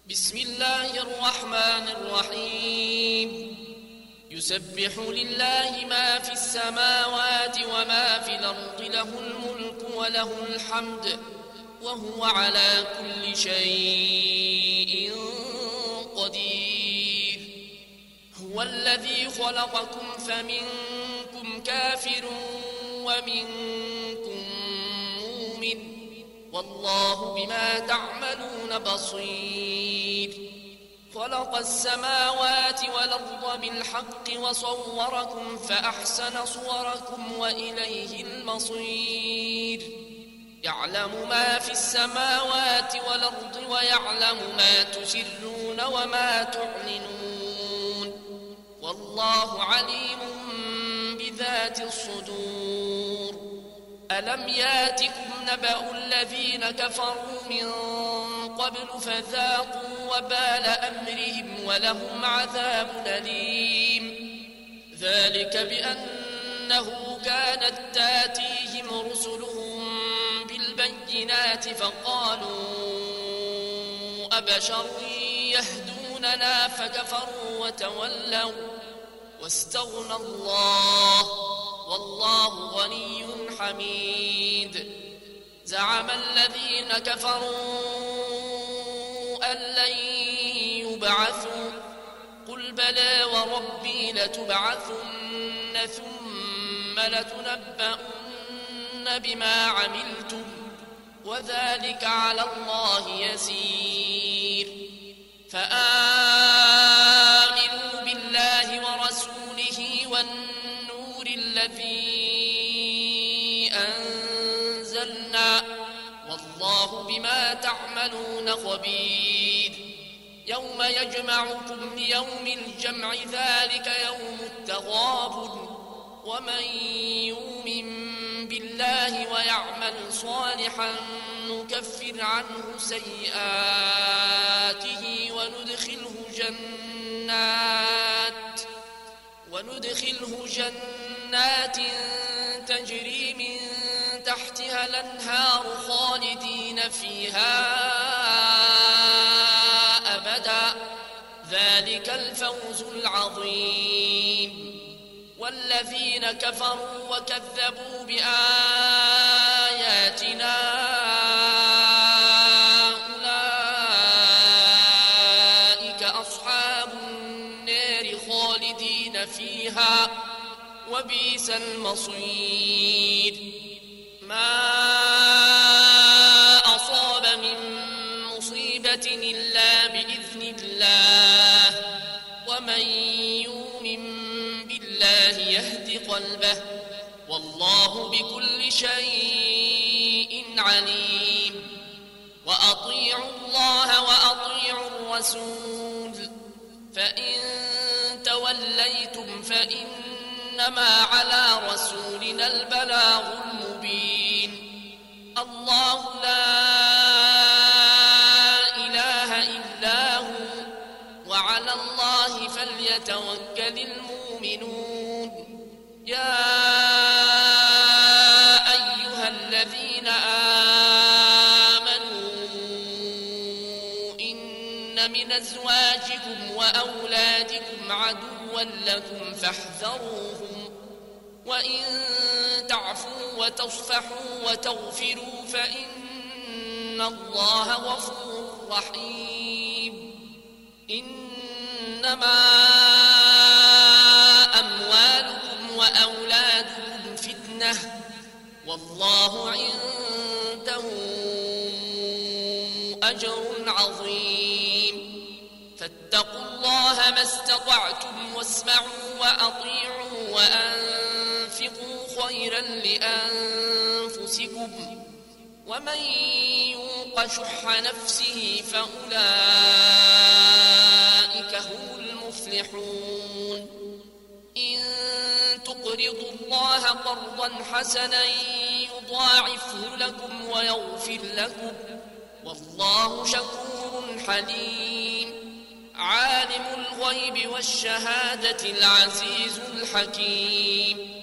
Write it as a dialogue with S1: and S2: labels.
S1: بسم الله الرحمن الرحيم يسبح لله ما في السماوات وما في الأرض له الملك وله الحمد وهو على كل شيء قدير هو الذي خلقكم فمنكم كافر ومنكم مؤمن والله بما تعملون بصير خلق السماوات والأرض بالحق وصوركم فأحسن صوركم وإليه المصير يعلم ما في السماوات والأرض ويعلم ما تسرون وما تعلنون والله عليم بذات الصدور ألم ياتكم نبأ الذين كفروا من قبل فذاقوا وبال أمرهم ولهم عذاب أليم ذلك بأنه كانت تاتيهم رسلهم بالبينات فقالوا أبشر يهدوننا فكفروا وتولوا واستغنى الله والله غني حميد زعم الذين كفروا أن لن يبعثوا قل بلى وربي لتبعثن ثم لتنبؤن بما عملتم وذلك على الله يسير فآمنوا بالله ورسوله والنور الذي أنزلنا والله بما تعملون خبير يوم يجمعكم ليوم الجمع ذلك يوم التغابن ومن يؤمن بالله ويعمل صالحا نكفر عنه سيئاته وندخله جنات تجري من تحتها الأنهار خالدين فيها أبدا ذلك الفوز العظيم والذين كفروا وكذبوا بآياتنا أولئك أصحاب النار خالدين فيها وبئس المصير ما أصاب من مصيبة إلا بإذن الله ومن يؤمن بالله يهد قلبه والله بكل شيء عليم وأطيعوا الله وأطيعوا الرسول فإن توليتم فإنما على رسولنا البلاغ المبين الله لا إله إلا هو وعلى الله فليتوكل المؤمنون يا أيها الذين آمنوا إن من أزواجكم وأولادكم عدوا لكم فاحذروهم وإن تعفوا وتصفحوا وتغفروا فإن الله غفور رحيم إنما أموالكم وأولادكم فتنة والله عنده أجر عظيم فاتقوا الله ما استطعتم واسمعوا وأطيعوا وأنفقوا خيرا لأنفسكم ومن يوق شح نفسه فأولئك هم المفلحون إن تقرضوا الله قرضا حسنا يضاعفه لكم ويغفر لكم والله شكور حليم عالم الغيب والشهادة العزيز الحكيم